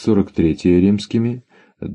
43 римскими,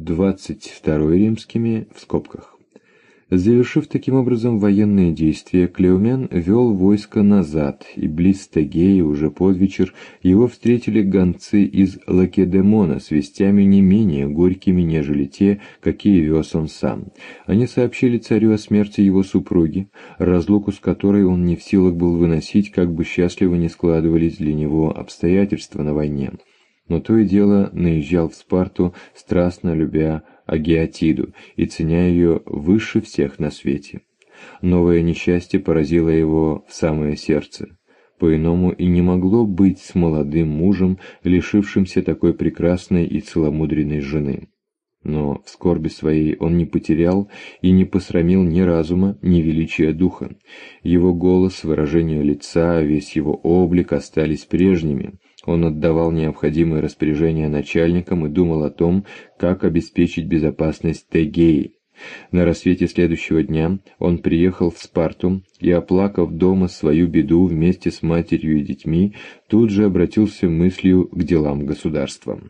22 римскими в скобках. Завершив таким образом военные действия, Клеомен вел войско назад, и близ Стегеи уже под вечер его встретили гонцы из Лакедемона с вестями не менее горькими, нежели те, какие вез он сам. Они сообщили царю о смерти его супруги, разлуку с которой он не в силах был выносить, как бы счастливо не складывались для него обстоятельства на войне. Но то и дело наезжал в Спарту, страстно любя Агиатиду и ценя ее выше всех на свете. Новое несчастье поразило его в самое сердце. По-иному и не могло быть с молодым мужем, лишившимся такой прекрасной и целомудренной жены. Но в скорби своей он не потерял и не посрамил ни разума, ни величия духа. Его голос, выражение лица, весь его облик остались прежними. Он отдавал необходимые распоряжения начальникам и думал о том, как обеспечить безопасность Тегеи. На рассвете следующего дня он приехал в Спарту и, оплакав дома свою беду вместе с матерью и детьми, тут же обратился мыслью к делам государства.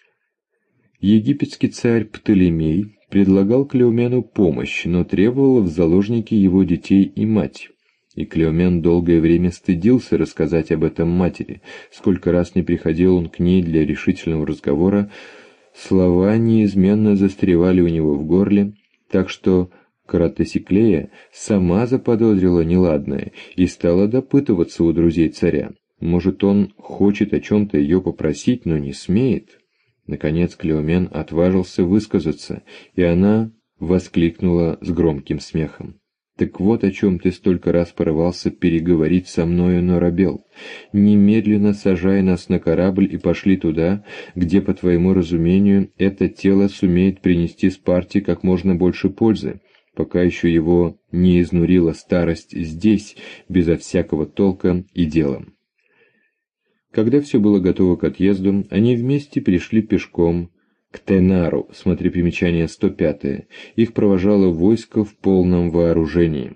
Египетский царь Птолемей предлагал Клеомену помощь, но требовал в заложники его детей и мать. И Клеомен долгое время стыдился рассказать об этом матери. Сколько раз не приходил он к ней для решительного разговора, слова неизменно застревали у него в горле, так что Каратесиклея сама заподозрила неладное и стала допытываться у друзей царя. Может, он хочет о чем-то ее попросить, но не смеет? Наконец Клеомен отважился высказаться, и она воскликнула с громким смехом. «Так вот о чем ты столько раз порывался переговорить со мною, Норабел. Немедленно сажай нас на корабль и пошли туда, где, по твоему разумению, это тело сумеет принести Спарте как можно больше пользы, пока еще его не изнурила старость здесь, безо всякого толка и дела». Когда все было готово к отъезду, они вместе пришли пешком к Тенару, смотри примечание 105. Их провожало войско в полном вооружении.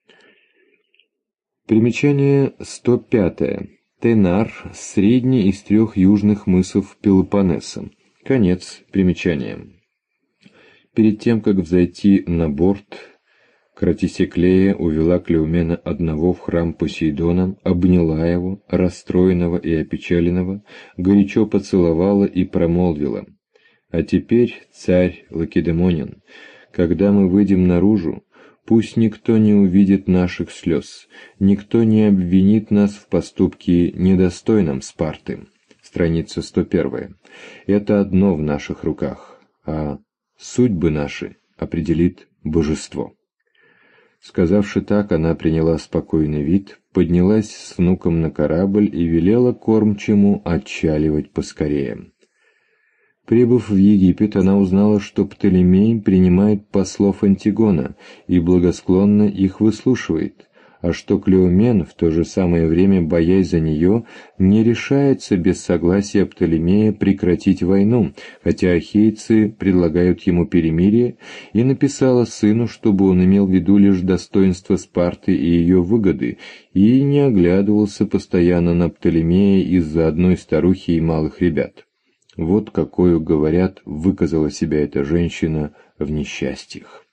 Примечание 105. Тенар – средний из 3 южных мысов Пелопоннеса. Конец примечания. Перед тем, как взойти на борт, Кратисеклея увела Клеомена одного в храм Посейдона, обняла его, расстроенного и опечаленного, горячо поцеловала и промолвила: «А теперь, царь Лакедемонин, когда мы выйдем наружу, пусть никто не увидит наших слез, никто не обвинит нас в поступке недостойном Спарты». Страница 101. Это одно в наших руках, а судьбы наши определит божество. Сказавши так, она приняла спокойный вид, поднялась с внуком на корабль и велела кормчему отчаливать поскорее. Прибыв в Египет, она узнала, что Птолемей принимает послов Антигона и благосклонно их выслушивает, а что Клеомен, в то же самое время боясь за нее, не решается без согласия Птолемея прекратить войну, хотя ахейцы предлагают ему перемирие, и написала сыну, чтобы он имел в виду лишь достоинство Спарты и ее выгоды, и не оглядывался постоянно на Птолемея из-за одной старухи и малых ребят. Вот какою, говорят, выказала себя эта женщина в несчастьях.